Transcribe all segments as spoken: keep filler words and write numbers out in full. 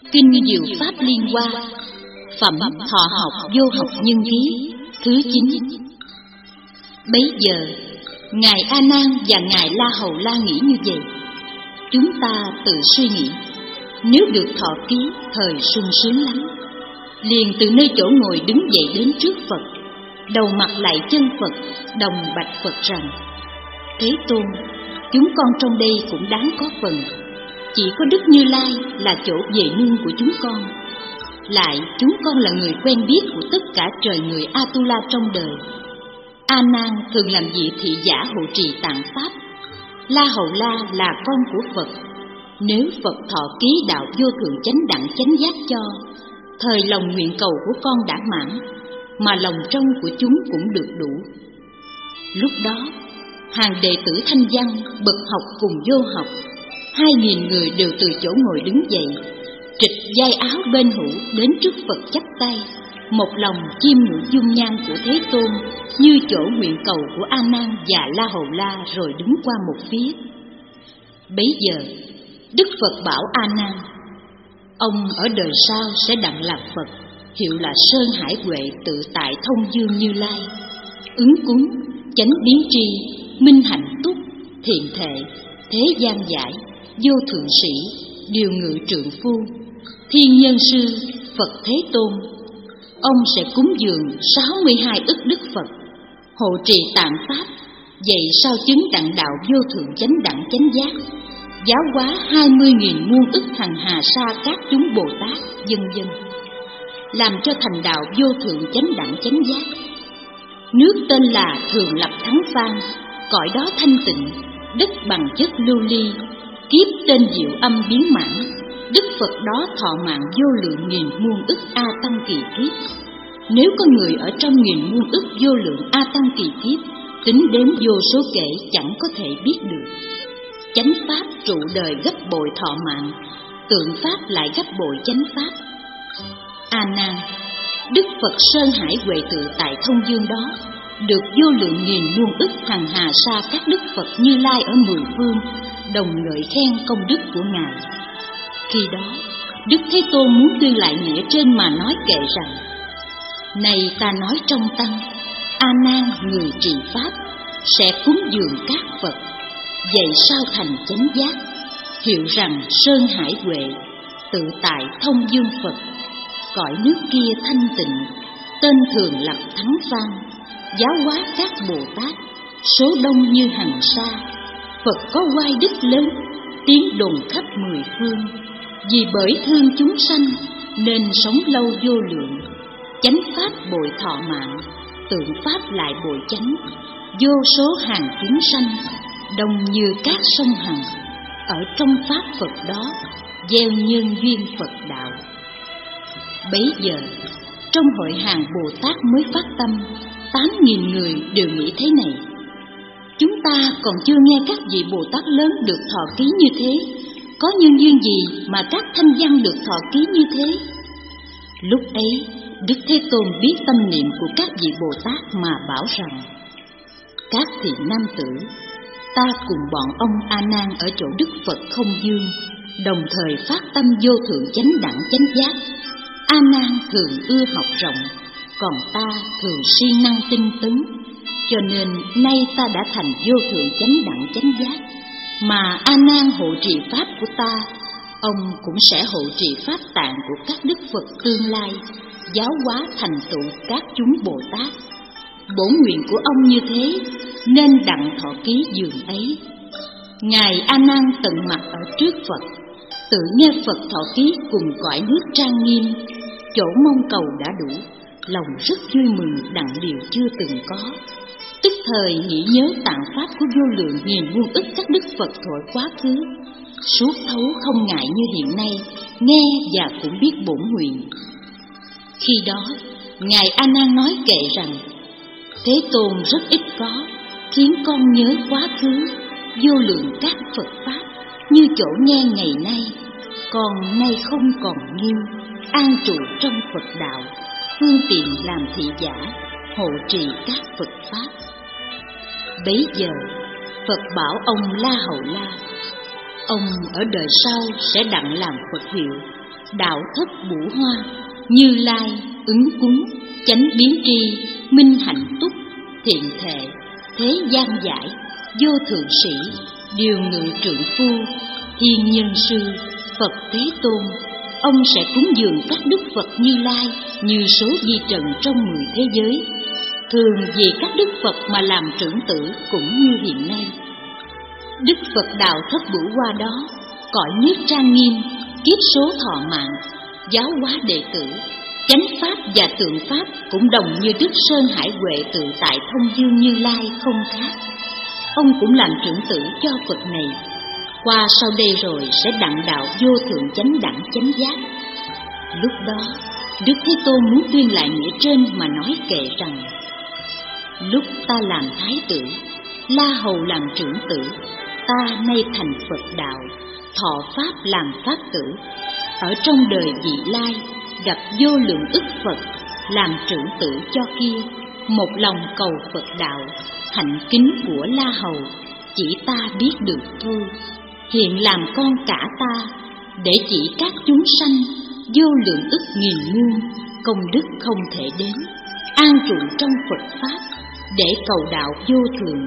Kinh Diệu Pháp Liên Hoa, phẩm Thọ Học Vô Học Nhân Ký thứ chín. Bấy giờ Ngài A Nan và Ngài La Hầu La nghĩ như vậy. Chúng ta tự suy nghĩ, nếu được thọ ký thời sung sướng lắm. Liền từ nơi chỗ ngồi đứng dậy đến trước Phật, đầu mặt lại chân Phật, đồng bạch Phật rằng: Thế Tôn, chúng con trong đây cũng đáng có phần. Chỉ có Đức Như Lai là chỗ về nương của chúng con. Lại chúng con là người quen biết của tất cả trời người Atula trong đời. A Nan thường làm vị thị giả hộ trì tạng pháp. La Hầu La là con của Phật. Nếu Phật thọ ký đạo vô thượng chánh đẳng chánh giác cho, thời lòng nguyện cầu của con đã mãn, mà lòng trong của chúng cũng được đủ. Lúc đó hàng đệ tử Thanh Văn, bậc học cùng vô học, hai nghìn người đều từ chỗ ngồi đứng dậy, trịch vai áo bên hữu đến trước Phật chắp tay, một lòng chiêm ngưỡng dung nhan của Thế Tôn như chỗ nguyện cầu của A Nan và La Hầu La, rồi đứng qua một phía. Bấy giờ Đức Phật bảo A Nan: Ông ở đời sau sẽ đặng làm Phật, hiệu là Sơn Hải Huệ Tự Tại Thông Dương Như Lai, ứng cúng, chánh biến tri, minh hạnh túc, thiện thệ, thế gian giải, vô thượng sĩ, điều ngự trượng phu, thiên nhân sư, Phật Thế Tôn. Ông sẽ cúng dường sáu mươi hai ức đức Phật, hộ trì tạng pháp, dạy sao chứng đặng đạo vô thượng chánh đẳng chánh giác, giáo hóa hai mươi nghìn muôn ức hằng hà sa các chúng Bồ Tát, vân vân, làm cho thành đạo vô thượng chánh đẳng chánh giác. Nước tên là Thường Lập Thắng Phan, cõi đó thanh tịnh, đất bằng chất lưu ly, kiếp tên diệu âm biến mãn. Đức Phật đó thọ mạng vô lượng nghìn muôn ức A Tăng kỳ kiếp. Nếu có người ở trong nghìn muôn ức vô lượng A Tăng kỳ kiếp, tính đếm vô số kể chẳng có thể biết được. Chánh pháp trụ đời gấp bội thọ mạng, tượng pháp lại gấp bội chánh pháp. A Nan, Đức Phật Sơn Hải Huệ Tự Tại Thông Dương đó được vô lượng nghìn muôn ức hằng hà sa các đức Phật Như Lai ở mười phương đồng ngợi khen công đức của Ngài. Khi đó Đức Thế Tôn muốn tuyên lại nghĩa trên mà nói kệ rằng: Này ta nói trong tăng, A Nan người trì pháp sẽ cúng dường các Phật, dạy sao thành chánh giác, hiệu rằng Sơn Hải Huệ Tự Tại Thông Dương Phật, cõi nước kia thanh tịnh, tên Thường Lập Thắng Phan, giáo hóa các Bồ Tát, số đông như hằng sa. Phật có oai đức lớn, tiếng đồn khắp mười phương, vì bởi thương chúng sanh nên sống lâu vô lượng. Chánh pháp bội thọ mạng, tượng pháp lại bội chánh, vô số hàng chúng sanh, đông như các sông Hằng, ở trong pháp Phật đó gieo nhân duyên Phật đạo. Bấy giờ trong hội hàng Bồ Tát mới phát tâm, tám nghìn người đều nghĩ thế này: Chúng ta còn chưa nghe các vị Bồ Tát lớn được thọ ký như thế, có nhân duyên gì mà các thanh văn được thọ ký như thế? Lúc ấy Đức Thế Tôn biết tâm niệm của các vị Bồ Tát mà bảo rằng: Các vị nam tử, ta cùng bọn ông A Nan ở chỗ Đức Phật Không Dương, đồng thời phát tâm vô thượng chánh đẳng chánh giác. A Nan thường ưa học rộng, còn ta thường siêng năng tinh tấn, cho nên nay ta đã thành vô thượng chánh đẳng chánh giác. Mà A Nan hộ trì pháp của ta, ông cũng sẽ hộ trì pháp tạng của các đức Phật tương lai, giáo hóa thành tựu các chúng Bồ Tát. Bổn nguyện của ông như thế, nên đặng thọ ký dường ấy. Ngài A Nan tận mặt ở trước Phật, tự nghe Phật thọ ký cùng cõi nước trang nghiêm, chỗ mong cầu đã đủ, lòng rất vui mừng đặng điều chưa từng có. Tức thời nghĩ nhớ tạng pháp của vô lượng nghìn muôn ức các đức Phật thuở quá khứ, suốt thấu không ngại như hiện nay, nghe và cũng biết bổn nguyện. Khi đó Ngài A Nan nói kệ rằng: Thế Tôn rất ít có, khiến con nhớ quá khứ, vô lượng các Phật pháp như chỗ nghe ngày nay, còn nay không còn nghiêu, an trụ trong Phật đạo, phương tiện làm thị giả, hộ trì các Phật pháp. Bấy giờ Phật bảo ông La Hầu La: Ông ở đời sau sẽ đặng làm Phật hiệu, đạo thất bủ hoa, Như Lai ứng cúng, chánh biến tri, minh hạnh túc, thiện thệ, thế gian giải, vô thượng sĩ, điều ngự trượng phu, thiên nhân sư, Phật Thế Tôn. Ông sẽ cúng dường các đức Phật Như Lai như số vi trần trong mười thế giới. Thường vì các đức Phật mà làm trưởng tử cũng như hiện nay. Đức Phật đạo thất bửu hoa đó, cõi nước trang nghiêm, kiếp số thọ mạng, giáo hóa đệ tử, chánh pháp và tượng pháp cũng đồng như Đức Sơn Hải Huệ tự tại thông dương Như Lai không khác. Ông cũng làm trưởng tử cho Phật này. Qua sau đây rồi sẽ đặng đạo vô thượng chánh đẳng chánh giác. Lúc đó Đức Thế Tôn muốn tuyên lại nghĩa trên mà nói kệ rằng: lúc ta làm thái tử, La Hầu làm trưởng tử, ta nay thành Phật đạo, thọ pháp làm pháp tử. Ở trong đời vị lai gặp vô lượng ức Phật, làm trưởng tử cho kia, một lòng cầu Phật đạo, hạnh kính của La Hầu chỉ ta biết được thôi. Hiện làm con cả ta, để chỉ các chúng sanh vô lượng ức nghìn muôn, công đức không thể đếm, an trụ trong Phật pháp, để cầu đạo vô thượng.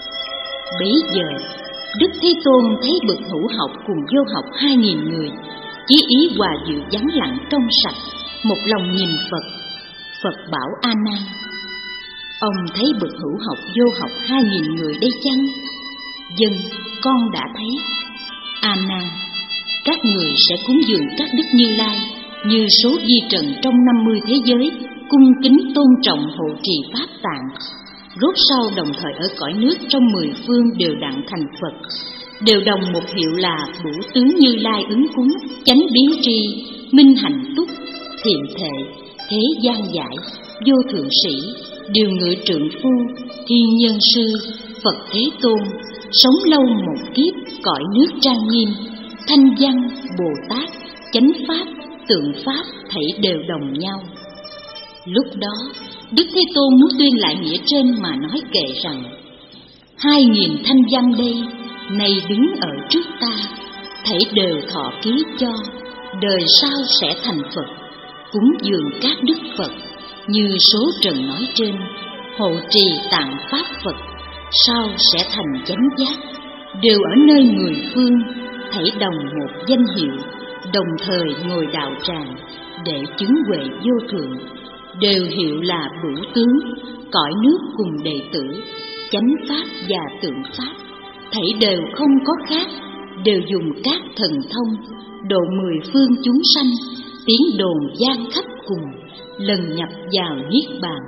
Bấy giờ Đức Thế Tôn thấy bậc hữu học cùng vô học hai nghìn người, chí ý hòa dịu vắng lặng trong sạch, một lòng nhìn Phật. Phật bảo A Nan: ông thấy bậc hữu học vô học hai nghìn người đây chăng? Dân, con đã thấy. A Nan, các người sẽ cúng dường các đức Như Lai như số vi trần trong năm mươi thế giới, cung kính tôn trọng hộ trì pháp tạng. Rốt sau đồng thời ở cõi nước trong mười phương đều đặng thành Phật, đều đồng một hiệu là Bửu tướng Như Lai ứng cúng, chánh biến tri, minh hạnh túc, thiện thệ, thế gian giải, vô thượng sĩ, điều ngự trượng phu, thiên nhân sư, Phật Thế Tôn, sống lâu một kiếp cõi nước trang nghiêm, thanh văn, Bồ Tát, chánh pháp, tượng pháp thảy đều đồng nhau. Lúc đó Đức Thế Tôn muốn tuyên lại nghĩa trên mà nói kệ rằng: hai nghìn thanh văn đây, nay đứng ở trước ta, thảy đều thọ ký cho, đời sau sẽ thành Phật, cúng dường các đức Phật như số trần nói trên, hộ trì tạng pháp Phật, sau sẽ thành chánh giác, đều ở nơi mười phương, thảy đồng một danh hiệu, đồng thời ngồi đạo tràng để chứng huệ vô thượng, đều hiệu là Bửu tướng, cõi nước cùng đệ tử, chánh pháp và tượng pháp, thảy đều không có khác, đều dùng các thần thông độ mười phương chúng sanh, tiếng đồn gian khắp cùng, lần nhập vào niết bàn.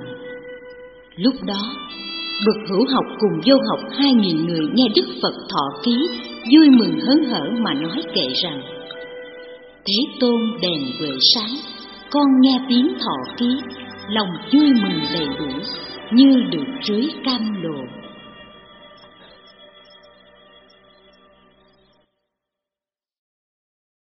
Lúc đó bậc hữu học cùng vô học hai nghìn người nghe Đức Phật thọ ký, vui mừng hớn hở mà nói kệ rằng: Thế Tôn đèn huệ sáng, con nghe tiếng thọ ký, lòng vui mừng đầy đủ, như được rưới cam lồ.